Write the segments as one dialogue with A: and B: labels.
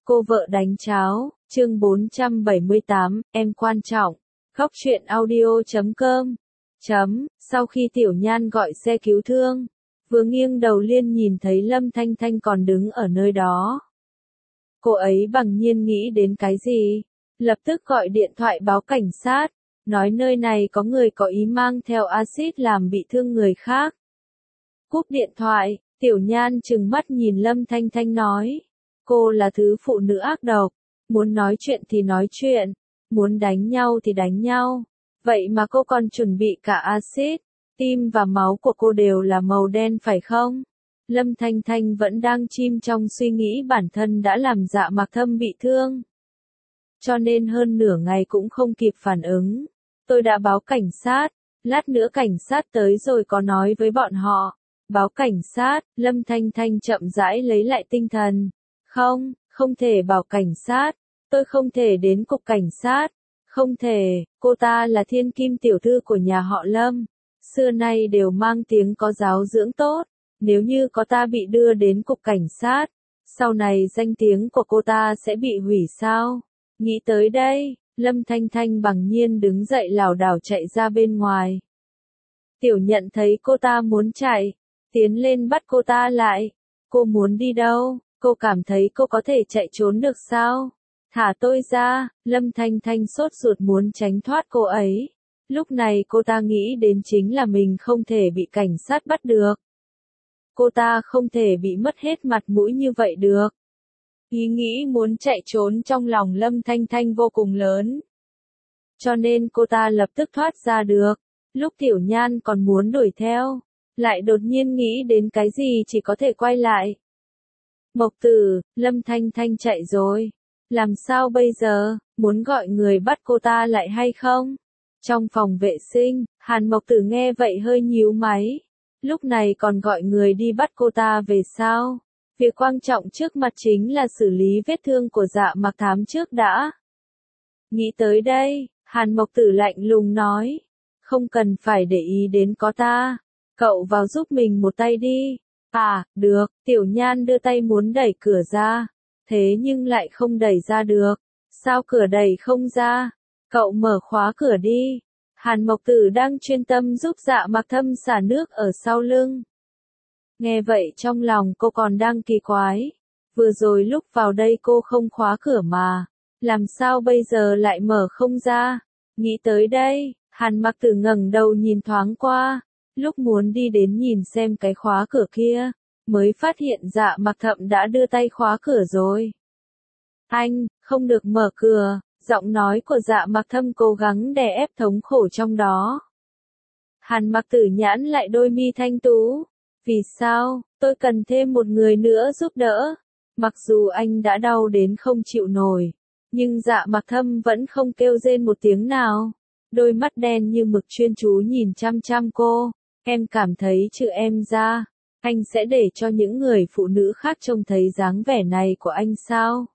A: Cô vợ đánh cháo, chương 478, em quan trọng. Khóc chuyện audio.com. Sau khi Tiểu Nhan gọi xe cứu thương, vừa nghiêng đầu liên nhìn thấy Lâm Thanh Thanh còn đứng ở nơi đó. Cô ấy bằng nhiên nghĩ đến cái gì? Lập tức gọi điện thoại báo cảnh sát, nói nơi này có người có ý mang theo axit làm bị thương người khác. Cúp điện thoại, Tiểu Nhan trừng mắt nhìn Lâm Thanh Thanh nói. Cô là thứ phụ nữ ác độc, muốn nói chuyện thì nói chuyện, muốn đánh nhau thì đánh nhau. Vậy mà cô còn chuẩn bị cả axit, tim và máu của cô đều là màu đen phải không? Lâm Thanh Thanh vẫn đang chìm trong suy nghĩ bản thân đã làm Dạ Mạc Thâm bị thương. Cho nên hơn nửa ngày cũng không kịp phản ứng. Tôi đã báo cảnh sát, lát nữa cảnh sát tới rồi có nói với bọn họ. Báo cảnh sát, Lâm Thanh Thanh chậm rãi lấy lại tinh thần. Không thể bảo cảnh sát, tôi không thể đến cục cảnh sát, không thể, cô ta là thiên kim tiểu thư của nhà họ Lâm, xưa nay đều mang tiếng có giáo dưỡng tốt, nếu như có ta bị đưa đến cục cảnh sát, sau này danh tiếng của cô ta sẽ bị hủy sao? Nghĩ tới đây, Lâm Thanh Thanh bằng nhiên đứng dậy lảo đảo chạy ra bên ngoài. Tiểu Nhận thấy cô ta muốn chạy, tiến lên bắt cô ta lại, cô muốn đi đâu? Cô cảm thấy cô có thể chạy trốn được sao? Thả tôi ra, Lâm Thanh Thanh sốt ruột muốn tránh thoát cô ấy. Lúc này cô ta nghĩ đến chính là mình không thể bị cảnh sát bắt được. Cô ta không thể bị mất hết mặt mũi như vậy được. Ý nghĩ muốn chạy trốn trong lòng Lâm Thanh Thanh vô cùng lớn. Cho nên cô ta lập tức thoát ra được. Lúc Tiểu Nhan còn muốn đuổi theo, lại đột nhiên nghĩ đến cái gì chỉ có thể quay lại. Mộc Tử, Lâm Thanh Thanh chạy rồi. Làm sao bây giờ, muốn gọi người bắt cô ta lại hay không? Trong phòng vệ sinh, Hàn Mộc Tử nghe vậy hơi nhíu máy. Lúc này còn gọi người đi bắt cô ta về sao? Việc quan trọng trước mặt chính là xử lý vết thương của Dạ Mạc Thám trước đã. Nghĩ tới đây, Hàn Mộc Tử lạnh lùng nói. Không cần phải để ý đến có ta. Cậu vào giúp mình một tay đi. À, được, Tiểu Nhan đưa tay muốn đẩy cửa ra, thế nhưng lại không đẩy ra được. Sao cửa đẩy không ra? Cậu mở khóa cửa đi. Hàn Mộc Tử đang chuyên tâm giúp Dạ Mạc Thâm xả nước ở sau lưng. Nghe vậy trong lòng cô còn đang kỳ quái. Vừa rồi lúc vào đây cô không khóa cửa mà. Làm sao bây giờ lại mở không ra? Nghĩ tới đây, Hàn Mộc Tử ngẩng đầu nhìn thoáng qua. Lúc muốn đi đến nhìn xem cái khóa cửa kia, mới phát hiện Dạ Mạc Thâm đã đưa tay khóa cửa rồi. Anh, không được mở cửa, giọng nói của Dạ Mạc Thâm cố gắng đè ép thống khổ trong đó. Hàn Mộc Tử nhãn lại đôi mi thanh tú. Vì sao, tôi cần thêm một người nữa giúp đỡ. Mặc dù anh đã đau đến không chịu nổi, nhưng Dạ Mạc Thâm vẫn không kêu rên một tiếng nào. Đôi mắt đen như mực chuyên chú nhìn chăm chăm cô. Em cảm thấy trừ em ra, anh sẽ để cho những người phụ nữ khác trông thấy dáng vẻ này của anh sao?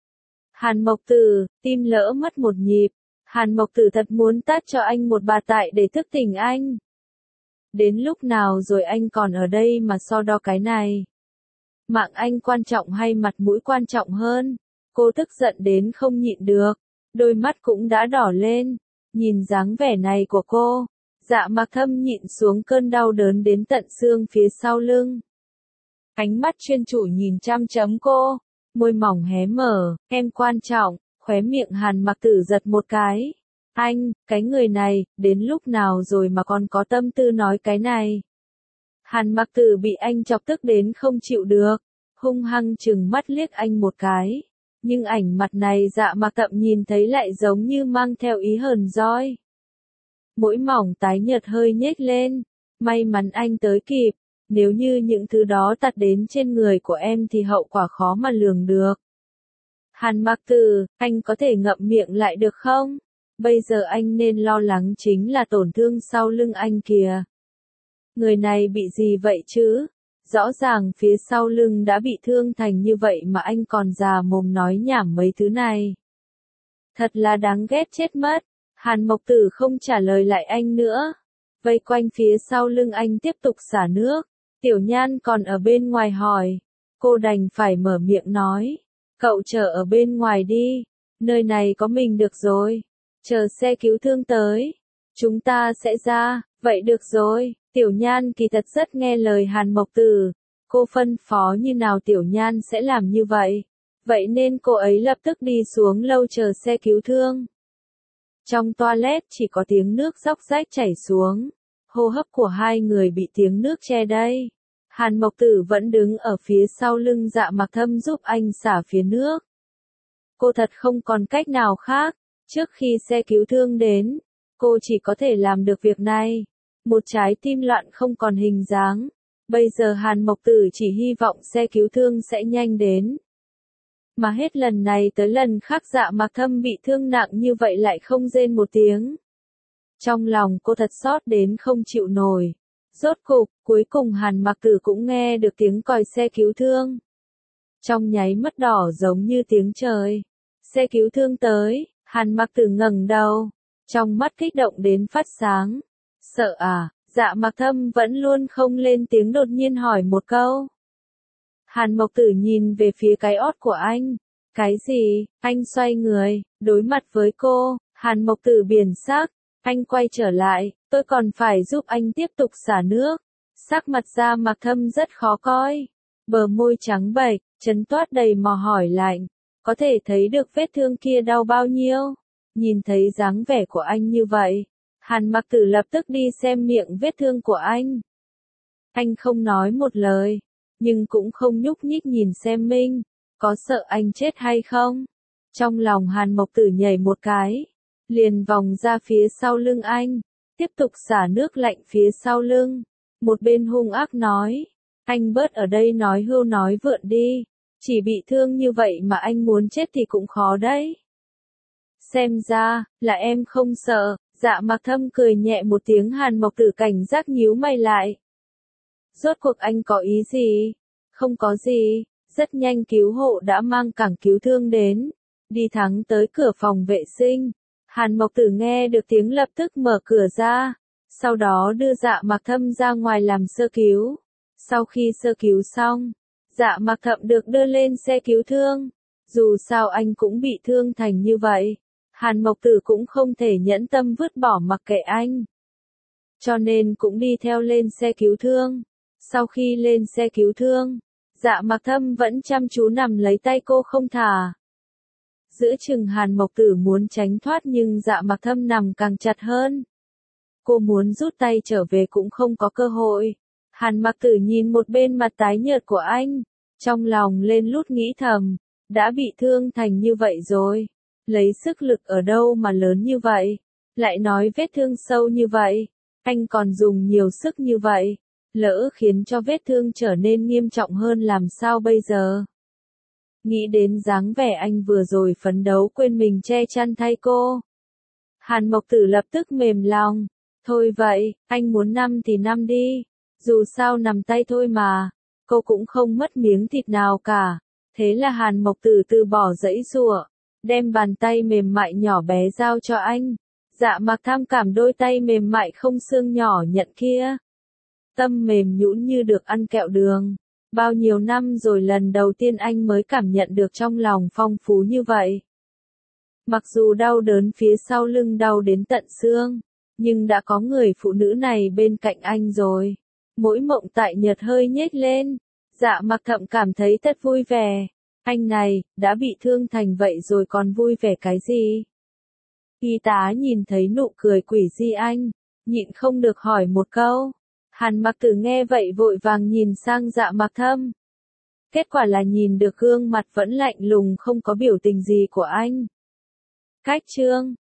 A: Hàn Mộc Tử, tim lỡ mất một nhịp. Hàn Mộc Tử thật muốn tát cho anh một bạt tại để thức tỉnh anh. Đến lúc nào rồi anh còn ở đây mà so đo cái này? Mạng anh quan trọng hay mặt mũi quan trọng hơn? Cô tức giận đến không nhịn được. Đôi mắt cũng đã đỏ lên. Nhìn dáng vẻ này của cô. Dạ Mạc Thâm nhịn xuống cơn đau đớn đến tận xương phía sau lưng. Ánh mắt chuyên chủ nhìn chăm chấm cô, môi mỏng hé mở, em quan trọng, khóe miệng Hàn Mộc Tử giật một cái. Anh, cái người này, đến lúc nào rồi mà còn có tâm tư nói cái này. Hàn Mộc Tử bị anh chọc tức đến không chịu được, hung hăng trừng mắt liếc anh một cái. Nhưng ảnh mặt này Dạ Mạc Thâm nhìn thấy lại giống như mang theo ý hờn dỗi. Mũi mỏng tái nhợt hơi nhếch lên, may mắn anh tới kịp, nếu như những thứ đó tạt đến trên người của em thì hậu quả khó mà lường được. Hàn Mộc Tử, anh có thể ngậm miệng lại được không? Bây giờ anh nên lo lắng chính là tổn thương sau lưng anh kìa. Người này bị gì vậy chứ? Rõ ràng phía sau lưng đã bị thương thành như vậy mà anh còn già mồm nói nhảm mấy thứ này. Thật là đáng ghét chết mất. Hàn Mộc Tử không trả lời lại anh nữa. Vây quanh phía sau lưng anh tiếp tục xả nước. Tiểu Nhan còn ở bên ngoài hỏi. Cô đành phải mở miệng nói. Cậu chờ ở bên ngoài đi, nơi này có mình được rồi. Chờ xe cứu thương tới, chúng ta sẽ ra, vậy được rồi. Tiểu Nhan kỳ thật rất nghe lời Hàn Mộc Tử, cô phân phó như nào Tiểu Nhan sẽ làm như vậy. Vậy nên cô ấy lập tức đi xuống lầu chờ xe cứu thương. Trong toilet chỉ có tiếng nước róc rách chảy xuống, hô hấp của hai người bị tiếng nước che đây. Hàn Mộc Tử vẫn đứng ở phía sau lưng Dạ Mặc Thâm giúp anh xả phía nước. Cô thật không còn cách nào khác, trước khi xe cứu thương đến, cô chỉ có thể làm được việc này. Một trái tim loạn không còn hình dáng. Bây giờ Hàn Mộc Tử chỉ hy vọng xe cứu thương sẽ nhanh đến. Mà hết lần này tới lần khác Dạ Mặc Thâm bị thương nặng như vậy lại không rên một tiếng. Trong lòng cô thật xót đến không chịu nổi. Rốt cục, cuối cùng Hàn Mặc Tử cũng nghe được tiếng còi xe cứu thương. Trong nháy mắt đỏ giống như tiếng trời. Xe cứu thương tới, Hàn Mặc Tử ngẩng đầu, trong mắt kích động đến phát sáng. Sợ à? Dạ Mặc Thâm vẫn luôn không lên tiếng đột nhiên hỏi một câu. Hàn Mộc Tử nhìn về phía cái ót của anh. Cái gì? Anh xoay người, đối mặt với cô. Hàn Mộc Tử biển sắc. Anh quay trở lại, tôi còn phải giúp anh tiếp tục xả nước. Sắc mặt Dạ Mặc Thâm rất khó coi. Bờ môi trắng bệch, trấn toát đầy mồ hôi lạnh. Có thể thấy được vết thương kia đau bao nhiêu. Nhìn thấy dáng vẻ của anh như vậy, Hàn Mặc Tử lập tức đi xem miệng vết thương của anh. Anh không nói một lời, nhưng cũng không nhúc nhích nhìn xem Minh, có sợ anh chết hay không? Trong lòng Hàn Mộc Tử nhảy một cái, liền vòng ra phía sau lưng anh, tiếp tục xả nước lạnh phía sau lưng. Một bên hung ác nói, anh bớt ở đây nói hưu nói vượn đi, chỉ bị thương như vậy mà anh muốn chết thì cũng khó đấy. Xem ra, là em không sợ. Dạ Mặc Thâm cười nhẹ một tiếng. Hàn Mộc Tử cảnh giác nhíu mày lại. Rốt cuộc anh có ý gì? Không có gì. Rất nhanh cứu hộ đã mang cảng cứu thương đến, đi thẳng tới cửa phòng vệ sinh. Hàn Mộc Tử nghe được tiếng lập tức mở cửa ra, sau đó đưa Dạ Mặc Thâm ra ngoài làm sơ cứu. Sau khi sơ cứu xong, Dạ Mặc Thâm được đưa lên xe cứu thương. Dù sao anh cũng bị thương thành như vậy, Hàn Mộc Tử cũng không thể nhẫn tâm vứt bỏ mặc kệ anh. Cho nên cũng đi theo lên xe cứu thương. Sau khi lên xe cứu thương, Dạ Mặc Thâm vẫn chăm chú nắm lấy tay cô không thả. Giữa chừng Hàn Mộc Tử muốn tránh thoát nhưng Dạ Mặc Thâm nằm càng chặt hơn. Cô muốn rút tay trở về cũng không có cơ hội. Hàn Mặc Tử nhìn một bên mặt tái nhợt của anh, trong lòng lên lút nghĩ thầm, đã bị thương thành như vậy rồi, lấy sức lực ở đâu mà lớn như vậy, lại nói vết thương sâu như vậy, anh còn dùng nhiều sức như vậy, lỡ khiến cho vết thương trở nên nghiêm trọng hơn làm sao bây giờ? Nghĩ đến dáng vẻ anh vừa rồi phấn đấu quên mình che chắn thay cô, Hàn Mộc Tử lập tức mềm lòng. Thôi vậy, anh muốn nằm thì nằm đi, dù sao nằm tay thôi mà, cô cũng không mất miếng thịt nào cả. Thế là Hàn Mộc Tử từ bỏ giãy giụa, đem bàn tay mềm mại nhỏ bé giao cho anh. Dạ Mặc tham cảm đôi tay mềm mại không xương nhỏ nhận kia. Tâm mềm nhũn như được ăn kẹo đường. Bao nhiêu năm rồi lần đầu tiên anh mới cảm nhận được trong lòng phong phú như vậy. Mặc dù đau đớn phía sau lưng đau đến tận xương, nhưng đã có người phụ nữ này bên cạnh anh rồi. Mỗi mộng tại nhợt hơi nhếch lên. Dạ Mặc thậm cảm thấy thật vui vẻ. Anh này, đã bị thương thành vậy rồi còn vui vẻ cái gì? Y tá nhìn thấy nụ cười quỷ dị anh, nhịn không được hỏi một câu. Hàn Mặc Tử nghe vậy vội vàng nhìn sang Dạ Mặc Thâm. Kết quả là nhìn được gương mặt vẫn lạnh lùng không có biểu tình gì của anh. Cách chương